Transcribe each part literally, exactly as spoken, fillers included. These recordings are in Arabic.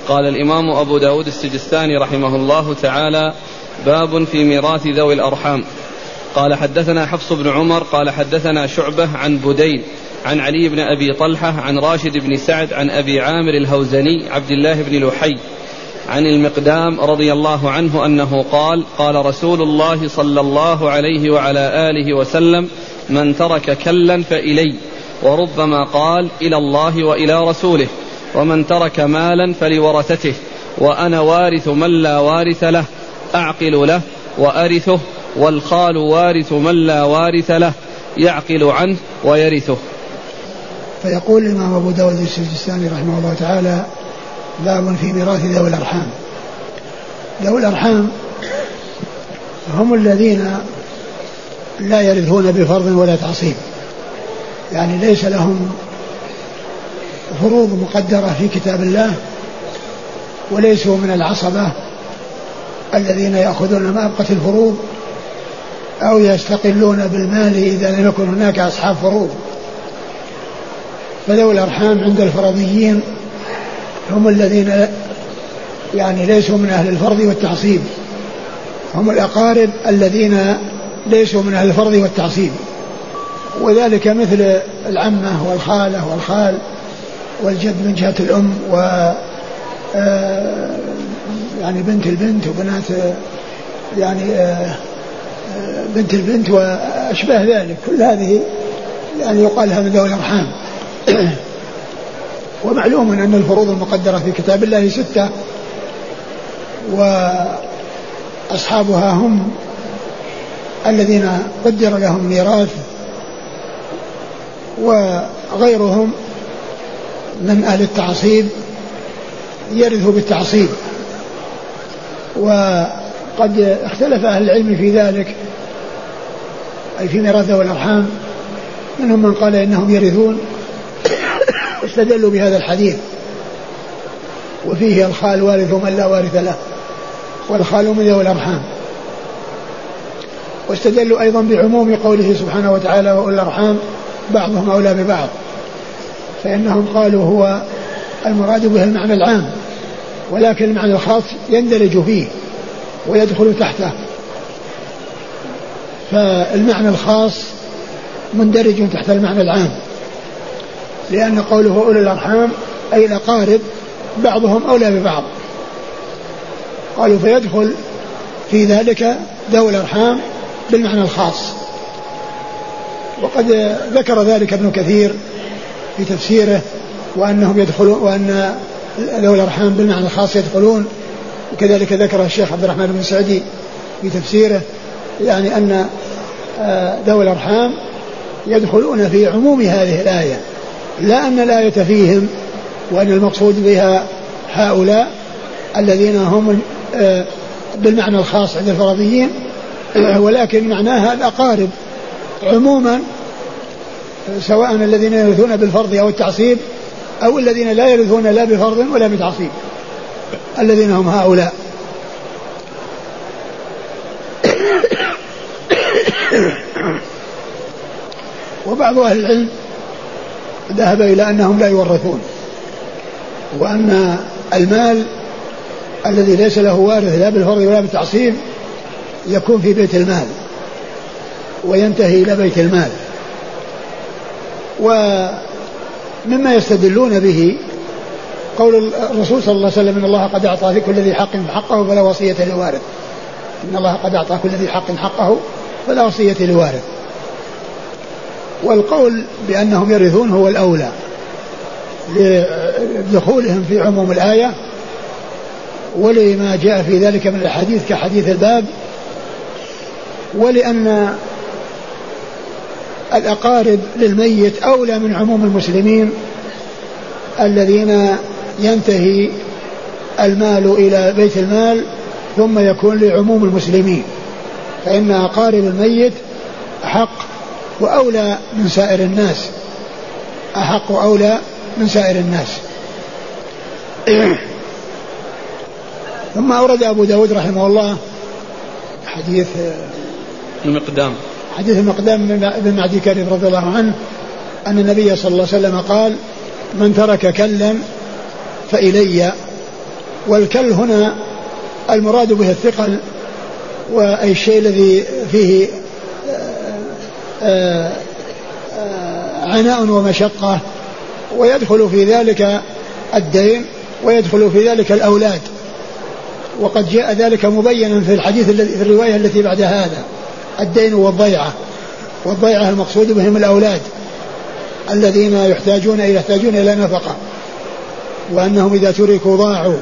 قال الإمام أبو داود السجستاني رحمه الله تعالى: باب في ميراث ذوي الأرحام. قال حدثنا حفص بن عمر قال حدثنا شعبة عن بدين عن علي بن أبي طلحة عن راشد بن سعد عن أبي عامر الهوزني عبد الله بن لحي عن المقدام رضي الله عنه أنه قال: قال رسول الله صلى الله عليه وعلى آله وسلم: من ترك كلا فإلي. وربما قال: إلى الله وإلى رسوله. ومن ترك مالا فلورثته، وأنا وارث من لا وارث له، أعقل له وأرثه، والخال وارث من لا وارث له، يعقل عنه ويرثه. فيقول الإمام أبو داود السجستاني رحمه الله تعالى: باب في ميراث ذوي الأرحام. ذوي الأرحام هم الذين لا يرثون بفرض ولا تعصيب، يعني ليس لهم فروض مقدرة في كتاب الله، وليسوا من العصبة الذين يأخذون ما أبقت الفروض أو يستقلون بالمال إذا لم يكن هناك أصحاب فروض. فذوي الأرحام عند الفرضيين هم الذين يعني ليسوا من أهل الفرض والتعصيب، هم الأقارب الذين ليسوا من أهل الفرض والتعصيب، وذلك مثل العمة والخالة والخال والجد من جهة الأم، و يعني بنت البنت وبنات يعني بنت البنت وأشباه ذلك، كل هذه يعني يقال لها من ذوي الأرحام. ومعلوم أن الفروض المقدرة في كتاب الله ستة، وأصحابها هم الذين قدر لهم ميراث، وغيرهم من أهل التعصيب يرثوا بالتعصيب. وقد اختلف أهل العلم في ذلك، أي في ميراث ذوي الأرحام، منهم من قال إنهم يرثون واستدلوا بهذا الحديث، وفيه الخال وارث من لا وارث له، والخال من ذوي الأرحام. واستدلوا أيضا بعموم قوله سبحانه وتعالى: وأولي الأرحام بعضهم أولى ببعض، فإنهم قالوا هو المراد به المعنى العام، ولكن المعنى الخاص يندرج فيه ويدخل تحته. فالمعنى الخاص مندرج تحت المعنى العام، لأن قوله أولي الأرحام أي الأقارب بعضهم أولى ببعض، قالوا فيدخل في ذلك ذوي الأرحام بالمعنى الخاص. وقد ذكر ذلك ابن كثير في تفسيره، وأنهم يدخلون، وأن ذوي الأرحام بالمعنى الخاص يدخلون، وكذلك ذكر الشيخ عبد الرحمن بن سعدي في تفسيره، يعني أن ذوي الأرحام يدخلون في عموم هذه الآية، لا أن الآية فيهم وأن المقصود بها هؤلاء الذين هم بالمعنى الخاص عند الفرضيين، ولكن معناها الأقارب عموما، سواء الذين يرثون بالفرض أو التعصيب، أو الذين لا يرثون لا بفرض ولا بتعصيب، الذين هم هؤلاء. وبعض أهل العلم ذهب إلى أنهم لا يورثون، وأن المال الذي ليس له وارث لا بالفرض ولا بالتعصيب يكون في بيت المال وينتهي إلى بيت المال. ومما يستدلون به قول الرسول صلى الله عليه وسلم: إن الله قد أعطى لكل ذي حق حقه فلا وصية لوارث. إن الله قد أعطى كل ذي حق حقه فلا وصية لوارث. والقول بأنهم يرثون هو الأولى لدخولهم في عموم الآية، ولما جاء في ذلك من الحديث كحديث الباب، ولأن الأقارب للميت أولى من عموم المسلمين الذين ينتهي المال إلى بيت المال ثم يكون لعموم المسلمين، فإن أقارب الميت أحق وأولى من سائر الناس، أحق وأولى من سائر الناس. ثم أورد أبو داود رحمه الله حديث المقدام حديث المقدام بن معدي كريم رضي الله عنه أن النبي صلى الله عليه وسلم قال: من ترك كلا فإلي، والكل هنا المراد به الثقل، وأي الشيء الذي فيه عناء ومشقة، ويدخل في ذلك الدين ويدخل في ذلك الأولاد. وقد جاء ذلك مبينا في الحديث في الرواية التي بعد هذا، الدين والضيعة. والضيعة المقصود بهم الأولاد الذين يحتاجون يحتاجون إلى نفقة، وأنهم إذا تركوا ضاعوا.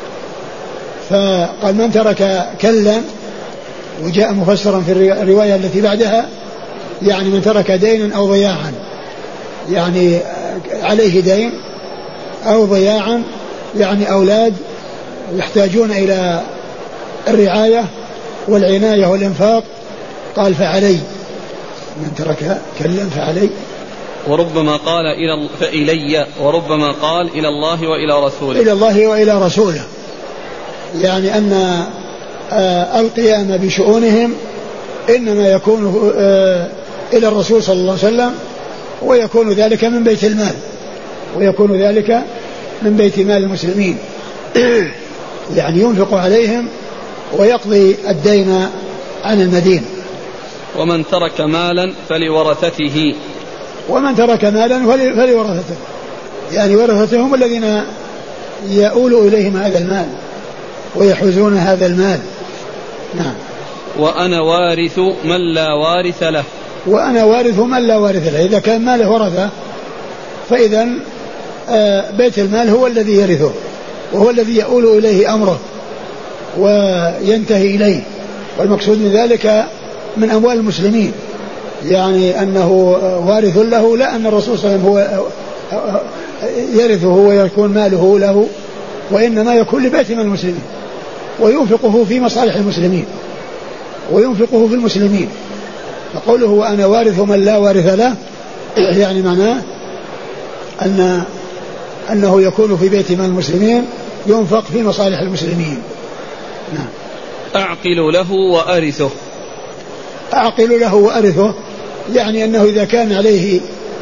فقال من ترك كلا، وجاء مفسرا في الرواية التي بعدها يعني من ترك دينا أو ضياعا، يعني عليه دين أو ضياعا، يعني أولاد يحتاجون إلى الرعاية والعناية والإنفاق. قال فعلي، من ترك كلا فعلي. وربما قال إلى فإلي، وربما قال إلى الله وإلى رسوله. إلى الله وإلى رسوله، يعني أن القيام بشؤونهم إنما يكون إلى الرسول صلى الله عليه وسلم، ويكون ذلك من بيت المال، ويكون ذلك من بيت مال المسلمين. يعني ينفق عليهم ويقضي الدين عن المدين. ومن ترك مالا فلورثته. ومن ترك مالا فلورثته، يعني ورثته هم الذين يؤول إليهم هذا المال ويحوزون هذا المال. نعم. وأنا وارث من لا وارث له. وأنا وارث من لا وارث له، إذا كان ماله ورثة فإذا بيت المال هو الذي يرثه، وهو الذي يؤول إليه أمره وينتهي إليه. والمقصود من ذلك من أموال المسلمين، يعني أنه وارث له، لا أن الرسول صلى الله عليه وسلم هو يرثه ويكون ماله له، وإنما يكون لبيت من المسلمين، وينفقه في مصالح المسلمين وينفقه في المسلمين. فقوله وأنا وارث من لا وارث له، يعني معناه أن أنه يكون في بيت من المسلمين ينفق في مصالح المسلمين. نعم. أعقل له وأرثه. أعقل له وأرثه، يعني أنه إذا كان عليه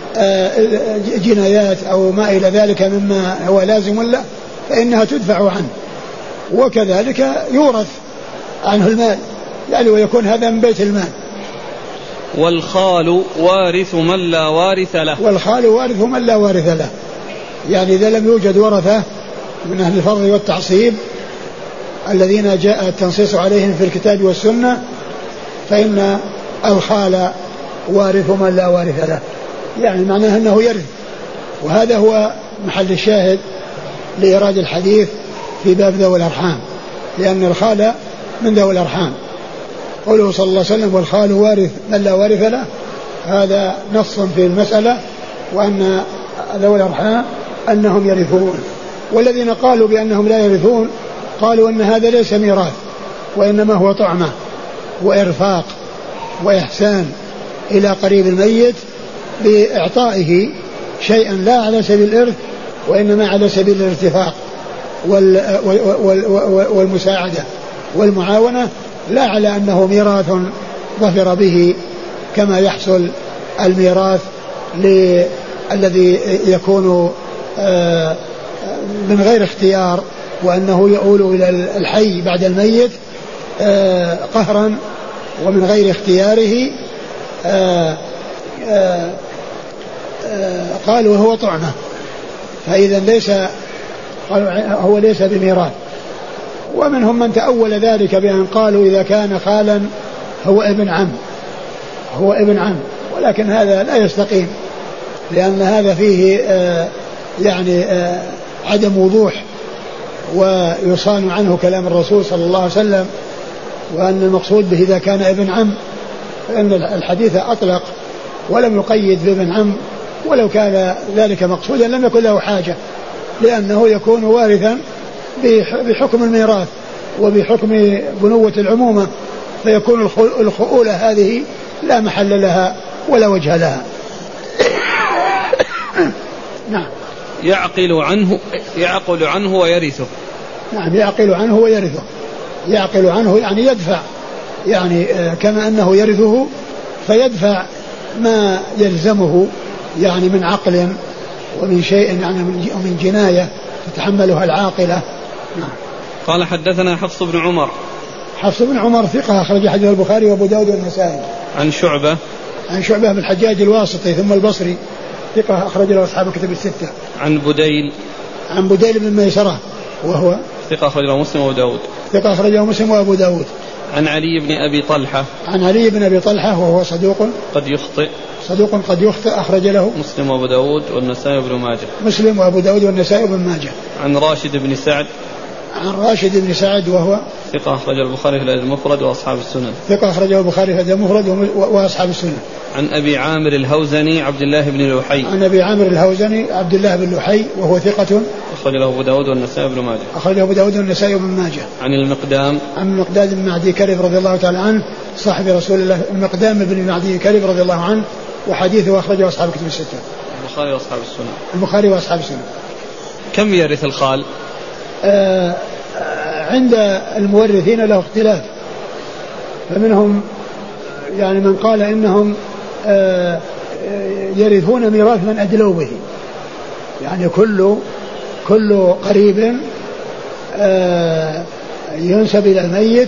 جنايات أو ما إلى ذلك مما هو لازم له فإنها تدفع عنه، وكذلك يورث عنه المال، يعني ويكون هذا من بيت المال. والخال وارث من لا وارث له. والخال وارث من لا وارث له، يعني إذا لم يوجد ورثة من أهل الفضل والتعصيب الذين جاء التنصيص عليهم في الكتاب والسنة، فإن الخال وارث من لا وارث له، يعني معناه أنه يرث. وهذا هو محل الشاهد لإيراد الحديث في باب ذوي الأرحام، لأن الخال من ذوي الأرحام. قوله صلى الله عليه وسلم والخال وارث من لا وارث له، هذا نص في المسألة، وأن ذوي الأرحام أنهم يرثون. والذين قالوا بأنهم لا يرثون قالوا أن هذا ليس ميراث، وإنما هو طعمة وإرفاق وإحسان إلى قريب الميت بإعطائه شيئا لا على سبيل الإرث، وإنما على سبيل الارتفاق والمساعدة والمعاونة، لا على أنه ميراث ظفر به كما يحصل الميراث الذي يكون من غير اختيار، وأنه يؤول إلى الحي بعد الميت قهرا ومن غير اختياره. قالوا هو طعمة، فإذا ليس هو ليس بميراث. ومنهم من تأول ذلك بأن قالوا إذا كان خالا هو ابن عم هو ابن عم ولكن هذا لا يستقيم، لأن هذا فيه آه يعني آه عدم وضوح، ويصان عنه كلام الرسول صلى الله عليه وسلم، وأن المقصود به إذا كان ابن عم، فإن الحديث أطلق ولم يقيد بابن عم، ولو كان ذلك مقصودا لم يكن له حاجة، لأنه يكون وارثا بحكم الميراث وبحكم بنوة العمومة، فيكون الخؤولة هذه لا محل لها ولا وجه لها. نعم. يعقل عنه يعقل عنه ويرثه. نعم، يعقل عنه ويرثه. يعقل عنه يعني يدفع، يعني كما أنه يرثه فيدفع ما يلزمه، يعني من عقل ومن شيء، يعني من جناية تتحملها العاقلة. نعم. قال حدثنا حفص بن عمر. حفص بن عمر ثقة أخرج حديث البخاري وأبو داود والنسائي. عن شعبة. عن شعبة بن الحجاج الواسطي ثم البصري ثقة أخرج له أصحاب الكتب الستة. عن بديل. عن بديل بن ميسرة وهو ثقة أخرج له مسلم وأبو داود. ثقة أخرج له مسلم وأبو داود. عن علي بن أبي طلحة. عن علي بن أبي طلحة وهو صدوق قد يخطئ. صدوق قد يخطئ أخرج له مسلم وأبو داود والنسائي وابن ماجه. مسلم وأبو داود والنسائي وابن ماجه. عن راشد بن سعد. عن راشد بن سعد وهو ثقة أخرج البخاري في الأدب المفرد وأصحاب السنن. ثقة أخرجه البخاري في الأدب المفرد وأصحاب السنن. عن أبي عامر الهوزني عبد الله بن لحي. عن أبي عامر الهوزني عبد الله بن لحي وهو ثقة أخرج له أبو داود والنسائي وابن ماجه. أخرجه أبو داود والنسائي وابن ماجه. عن المقدام. عن المقدام بن معدي كرب رضي الله تعالى عنه صاحب رسول الله. المقدام بن معدي كرب رضي الله عنه وحديثه أخرجه أصحاب الكتب الستة. البخاري وأصحاب السنن. البخاري وأصحاب السنن. كم يرث الخال؟ آه عند المورثين له اختلاف، فمنهم يعني من قال إنهم آه يرثون ميراث من أدلوا به، يعني كل كل قريب آه ينسب إلى الميت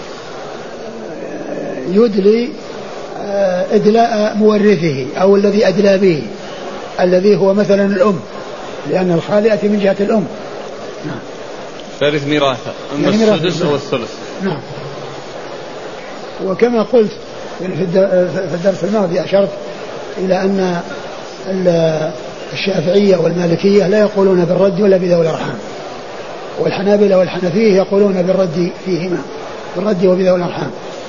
يدلي آه إدلاء مورثه أو الذي أدلى به، الذي هو مثلا الأم، لأن الخال يأتي من جهة الأم. نعم. فارث ميراثه أما يعني السدس هو الثلث. نعم. وكما قلت في الدرس الماضي أشرت إلى أن الشافعية والمالكية لا يقولون بالرد ولا بذوي الأرحام، والحنابلة والحنفية يقولون بالرد فيهما، بالرد وبذوي الأرحام.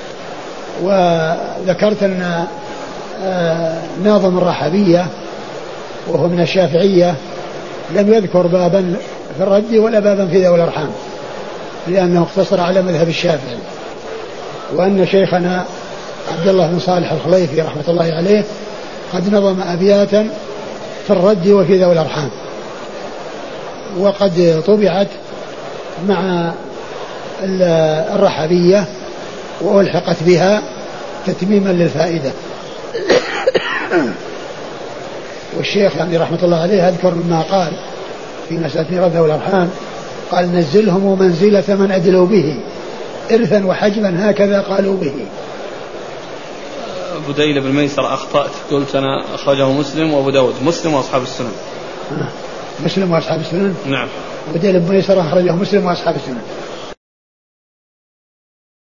وذكرت أن ناظم الرحبية وهو من الشافعية لم يذكر بابا في الرد ولا بابا في ذوي الأرحام، لأنه اقتصر على مذهب الشافعي. وأن شيخنا عبد الله بن صالح الخليفي رحمة الله عليه قد نظم أبياتا في الرد وفي ذوي الأرحام، وقد طبعت مع الرحبية وألحقت بها تتميما للفائدة. والشيخ يعني رحمة الله عليه أذكر مما قال في مسألة ميراث ذوي الأرحام، قال نزلهم منزلة من أدلوا به إرثا وحجما هكذا قالوا به. بديل بن ميسر أخطأت، قلت أنا أخرجه مسلم وأبو داود. مسلم وأصحاب السنن. مسلم وأصحاب السنن. نعم. بديل بن ميسر أخرجه مسلم وأصحاب السنن.